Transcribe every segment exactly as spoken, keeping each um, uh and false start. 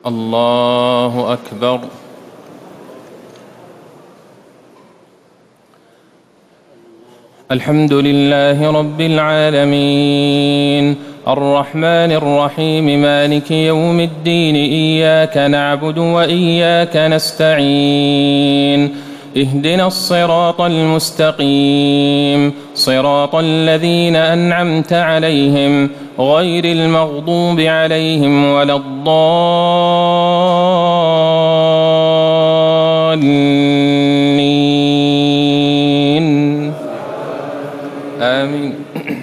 الله أكبر. الحمد لله رب العالمين الرحمن الرحيم مالك يوم الدين إياك نعبد وإياك نستعين اهدنا الصراط المستقيم صراط الذين أنعمت عليهم غير المغضوب عليهم ولا الضالين آمين.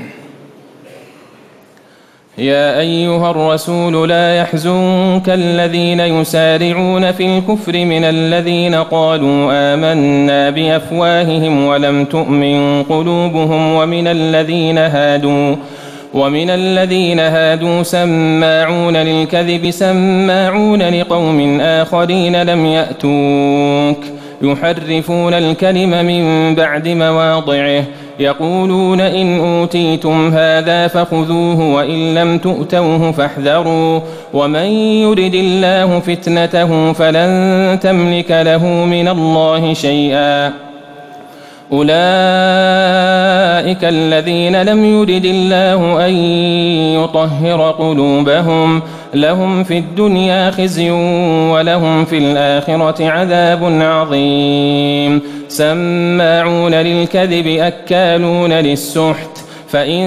يا أيها الرسول لا يحزنك الذين يسارعون في الكفر من الذين قالوا آمنا بأفواههم ولم تؤمن قلوبهم ومن الذين هادوا ومن الذين هادوا سماعون للكذب سماعون لقوم آخرين لم يأتوك يحرفون الكلم من بعد مواضعه يقولون إن أوتيتم هذا فخذوه وإن لم تؤتوه فاحذروا ومن يرد الله فتنته فلن تملك له من الله شيئا أولئك الذين لم يرد الله أن يطهر قلوبهم لهم في الدنيا خزي ولهم في الآخرة عذاب عظيم سماعون للكذب أكالون للسحت فإن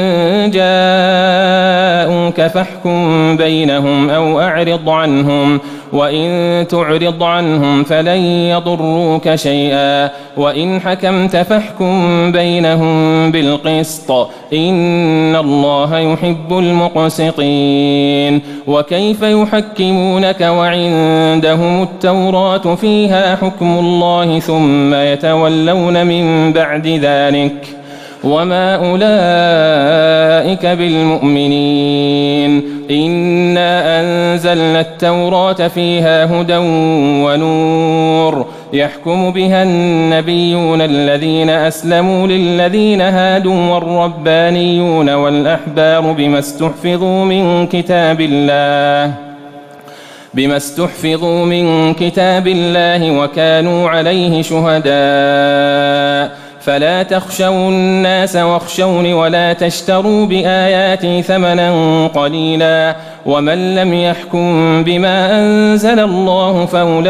جاءوك فاحكم بينهم أو أعرض عنهم وإن تعرض عنهم فلن يضروك شيئا وإن حكمت فاحكم بينهم بالقسط إن الله يحب المقسطين. وكيف يحكمونك وعندهم التوراة فيها حكم الله ثم يتولون من بعد ذلك وما أولئك بالمؤمنين. إنا أنزلنا التوراة فيها هدى ونور يحكم بها النبيون الذين أسلموا للذين هادوا والربانيون والأحبار بما استحفظوا من كتاب الله بما استحفظوا من كتاب الله وكانوا عليه شهداء فلا تخشوا الناس واخشوني ولا تشتروا بآياتي ثمنا قليلا ومن لم يحكم بما أنزل الله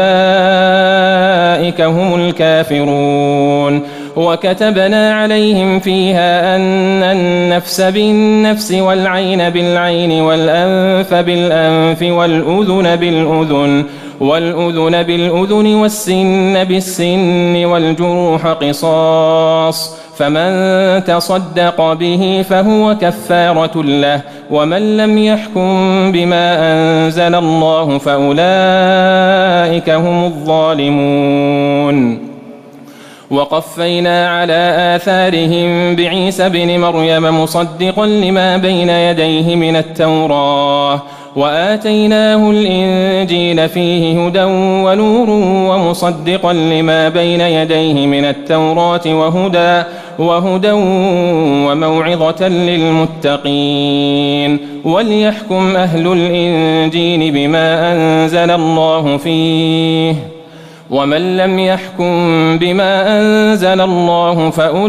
فأولئك هم الكافرون. وكتبنا عليهم فيها أن النفس بالنفس والعين بالعين والأنف بالأنف والأذن بالأذن والأذن بالأذن والسن بالسن والجروح قصاص فمن تصدق به فهو كفارة له ومن لم يحكم بما أنزل الله فأولئك هم الظالمون. وقفينا على آثارهم بعيسى بن مريم مصدقا لما بين يديه من التوراة وآتيناه الإنجيل فيه هدى ونور ومصدقا لما بين يديه من التوراة وهدى وهدى وموعظة للمتقين. وليحكم أهل الإنجيل بما أنزل الله فيه ومن لم يحكم بما أنزل الله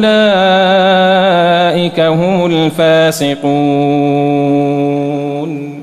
فأولئك هم الفاسقون.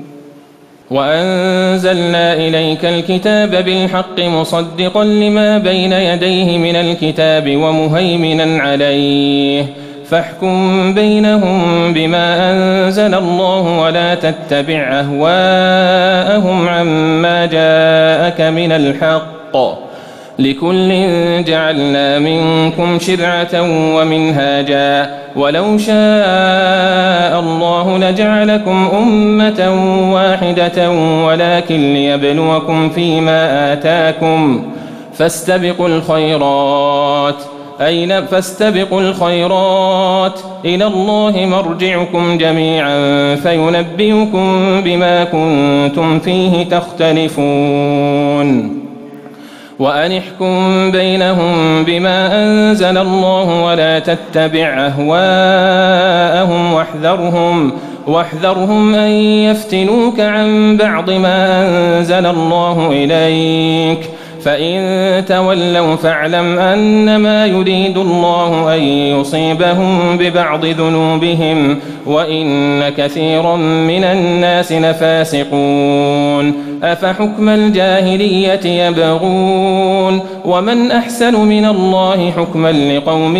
وأنزلنا إليك الكتاب بالحق مصدقا لما بين يديه من الكتاب ومهيمنا عليه فاحكم بينهم بما أنزل الله ولا تتبع أهواءهم عما جاءك من الحق لكل جعلنا منكم شرعة ومنهاجا ولو شاء الله لجعلكم أمة واحدة ولكن ليبلوكم فيما آتاكم فاستبقوا الخيرات أين فاستبقوا الخيرات إلى الله مرجعكم جميعا فينبئكم بما كنتم فيه تختلفون. وأن احكم بينهم بما أنزل الله ولا تتبع أهواءهم واحذرهم واحذرهم أن يفتنوك عن بعض ما أنزل الله إليك فإن تولوا فاعلم أنما يريد الله أن يصيبهم ببعض ذنوبهم وإن كثيرا من الناس لفاسقون أفحكم الجاهلية يبغون ومن أحسن من الله حكما لقوم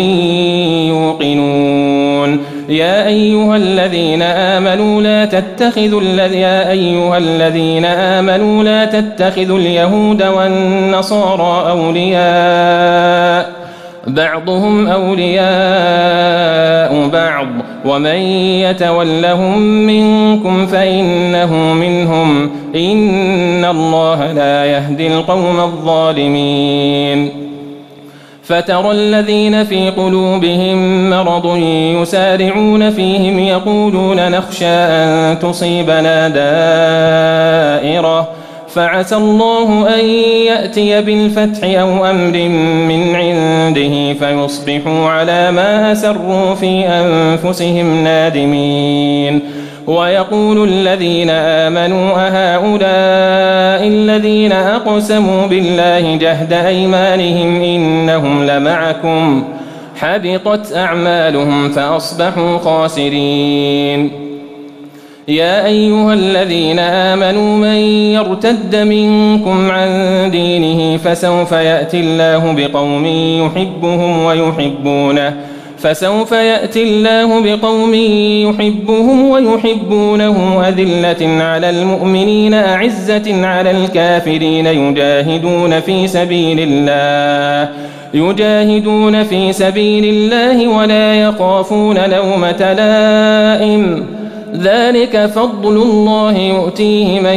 يوقنون يا أيها الذين آمنوا لا تتخذوا يا أيها الذين آمنوا لا تتخذوا اليهود والنصارى أولياء بعضهم أولياء بعض ومن يتولهم منكم فإنه منهم إن الله لا يهدي القوم الظالمين فترى الذين في قلوبهم مرض يسارعون فيهم يقولون نخشى أن تصيبنا دائرة فعسى الله أن يأتي بالفتح أو أمر من عنده فيصبحوا على ما أسروا في أنفسهم نادمين ويقول الذين آمنوا أهؤلاء الذين أقسموا بالله جهد أيمانهم إنهم لمعكم حبطت أعمالهم فأصبحوا خاسرين يا أيها الذين آمنوا من يرتد منكم عن دينه فسوف يأتي الله بقوم يحبهم ويحبونه فسوف يأتي الله بقوم يحبهم ويحبونه أذلة على المؤمنين أعزة على الكافرين يجاهدون في سبيل الله يجاهدون في سبيل الله ولا يخافون لومة لائم ذلك فضل الله يؤتيه من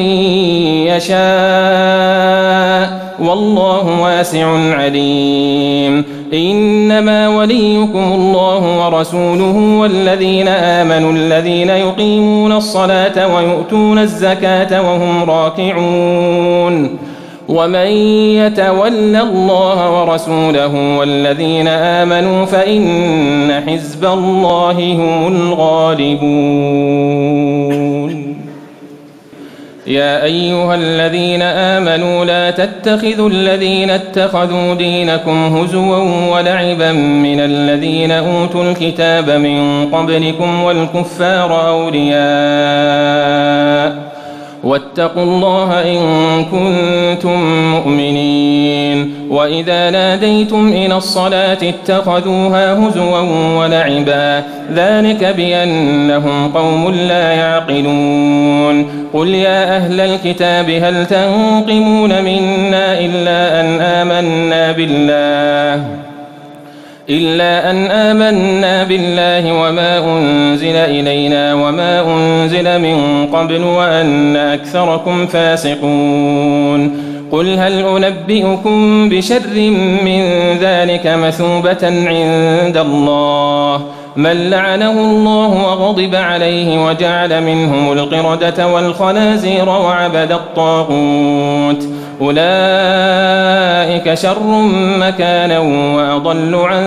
يشاء والله واسع عليم إنما وليكم الله ورسوله والذين آمنوا الذين يقيمون الصلاة ويؤتون الزكاة وهم راكعون ومن يتول الله ورسوله والذين آمنوا فإن حزب الله هم الغالبون يا أيها الذين آمنوا لا تتخذوا الذين اتخذوا دينكم هزوا ولعبا من الذين أوتوا الكتاب من قبلكم والكفار أولياء واتقوا الله إن كنتم مؤمنين وإذا ناديتم إلى الصلاة اتخذوها هزوا ولعبا ذلك بأنهم قوم لا يعقلون قل يا أهل الكتاب هل تنقمون منا إلا أن آمنا بالله إلا أن آمنا بالله وما أنزل إلينا وما أنزل من قبل وأن أكثركم فاسقون قل هل أنبئكم بشر من ذلك مثوبة عند الله من لعنه الله وغضب عليه وجعل منهم القردة والخنازير وعبد الطاغوت أولئك شر مكانا وأضل عن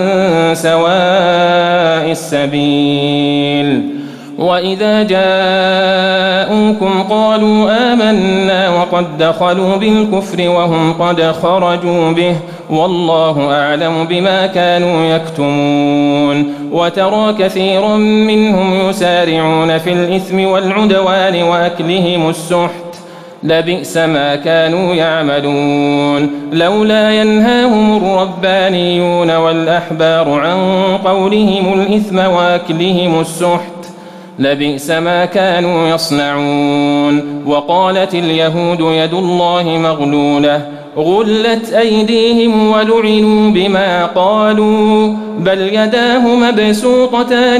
سواء السبيل وإذا جاءوكم قالوا آمنا وقد دخلوا بالكفر وهم قد خرجوا به والله أعلم بما كانوا يكتمون وترى كثيرا منهم يسارعون في الإثم والعدوان وأكلهم السحت لبئس ما كانوا يعملون لولا ينهاهم الربانيون والأحبار عن قولهم الإثم وأكلهم السحت لبئس ما كانوا يصنعون وقالت اليهود يد الله مغلولة غلت أيديهم ولعنوا بما قالوا بل يداه مبسوطتان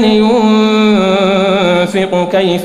ينفق كيف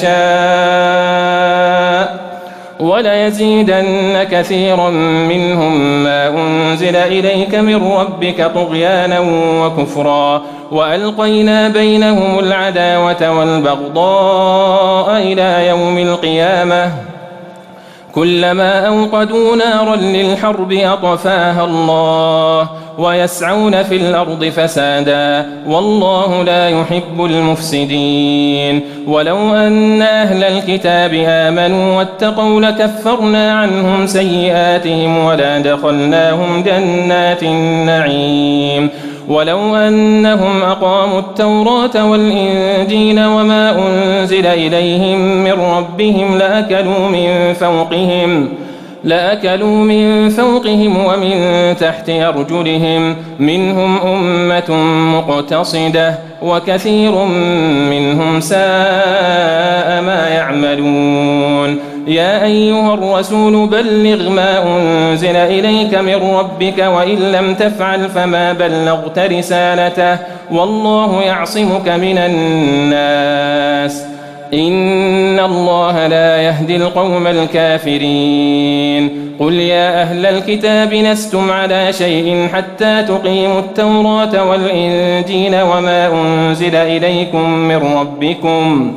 يشاء وليزيدن كثيرا منهم ما أنزل إليك من ربك طغيانا وكفرا وألقينا بينهم العداوة والبغضاء إلى يوم القيامة كلما أوقدوا نارا للحرب أطفاها الله ويسعون في الأرض فسادا والله لا يحب المفسدين. ولو أن أهل الكتاب آمنوا واتقوا لكفرنا عنهم سيئاتهم ولأدخلناهم جنات النعيم. ولو أنهم أقاموا التوراة والإنجيل وما أنزل إليهم من ربهم لأكلوا من فوقهم لأكلوا من فوقهم ومن تحت أرجلهم منهم أمة مقتصدة وكثير منهم ساء ما يعملون. يا أيها الرسول بلغ ما أنزل إليك من ربك وإن لم تفعل فما بلغت رسالته والله يعصمك من الناس إن الله لا يهدي القوم الكافرين. قل يا أهل الكتاب لستم على شيء حتى تقيموا التوراة والإنجيل وما أنزل إليكم من ربكم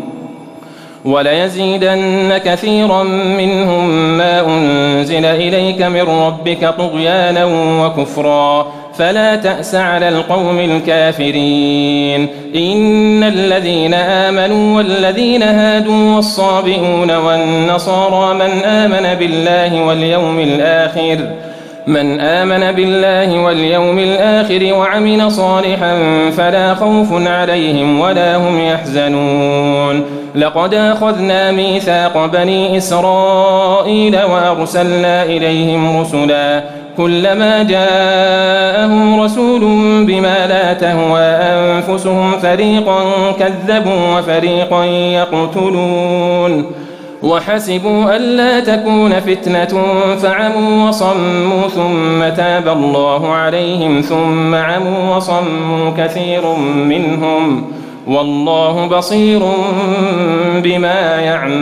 وليزيدن كثيرا منهم ما أنزل إليك من ربك طغيانا وكفرا فلا تأس على القوم الكافرين. إن الذين آمنوا والذين هادوا والصابئون والنصارى من آمن بالله واليوم الآخر من آمن بالله واليوم الآخر وعمل صالحا فلا خوف عليهم ولا هم يحزنون. لقد أخذنا ميثاق بني إسرائيل وأرسلنا إليهم رسلا كلما جاءهم رسول بما لا تهوى أنفسهم فريقا كذبوا وفريقا يقتلون وحسبوا ألا تكون فتنة فعموا وصموا ثم تاب الله عليهم ثم عموا وصموا كثير منهم والله بصير بما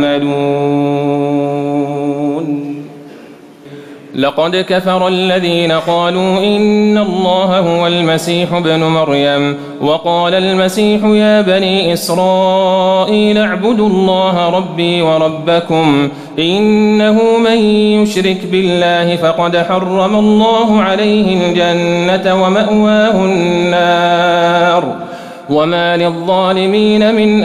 يعملون. لقد كفر الذين قالوا إن الله هو المسيح ابن مريم وقال المسيح يا بني إسرائيل اعبدوا الله ربي وربكم إنه من يشرك بالله فقد حرم الله عليه الجنة ومأواه النار وما للظالمين من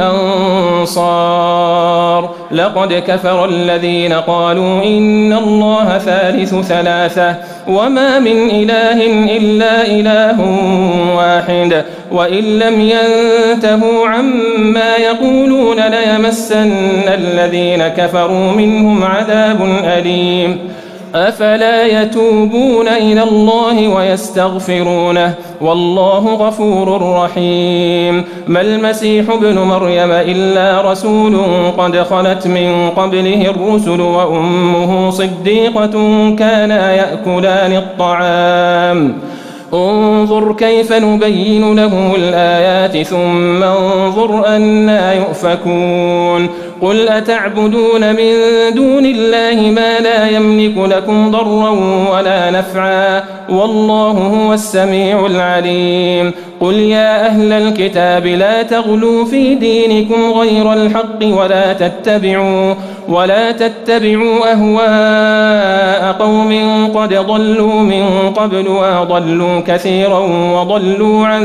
أنصار. لقد كفر الذين قالوا إن الله ثالث ثلاثة وما من إله إلا إله واحد وإن لم ينتهوا عما يقولون ليمسن الذين كفروا منهم عذاب أليم. أفلا يتوبون إلى الله ويستغفرونه والله غفور رحيم. ما المسيح ابن مريم إلا رسول قد خلت من قبله الرسل وأمه صديقة كانا يأكلان الطعام انظر كيف نبين لهم الآيات ثم انظر أنا يؤفكون. قل أتعبدون من دون الله ما لا يملك لكم ضرا ولا نفعا والله هو السميع العليم. قل يا أهل الكتاب لا تغلوا في دينكم غير الحق ولا تتبعوا ولا تتبعوا أهواء قوم قد ضلوا من قبل وأضلوا كثيرا وضلوا عن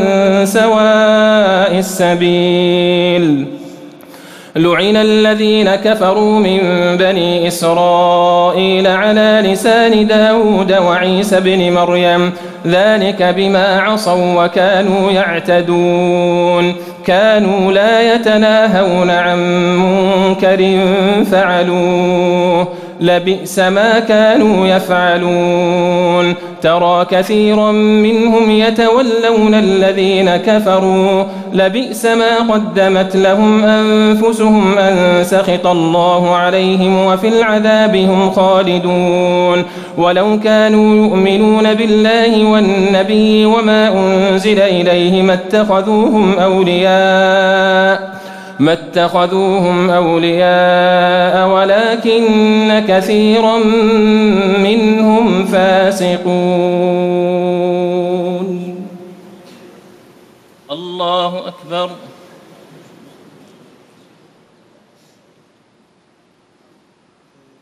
سواء السبيل. لعن الذين كفروا من بني إسرائيل على لسان داود وعيسى بن مريم ذلك بما عصوا وكانوا يعتدون كانوا لا يتناهون عن منكر فعلوه لبئس ما كانوا يفعلون. ترى كثيرا منهم يتولون الذين كفروا لبئس ما قدمت لهم أنفسهم أن سخط الله عليهم وفي العذاب هم خالدون. ولو كانوا يؤمنون بالله والنبي وما أنزل إليه ما اتخذوهم أولياء ما اتخذوهم أولياء ولكن كثيرا منهم فاسقون. الله أكبر.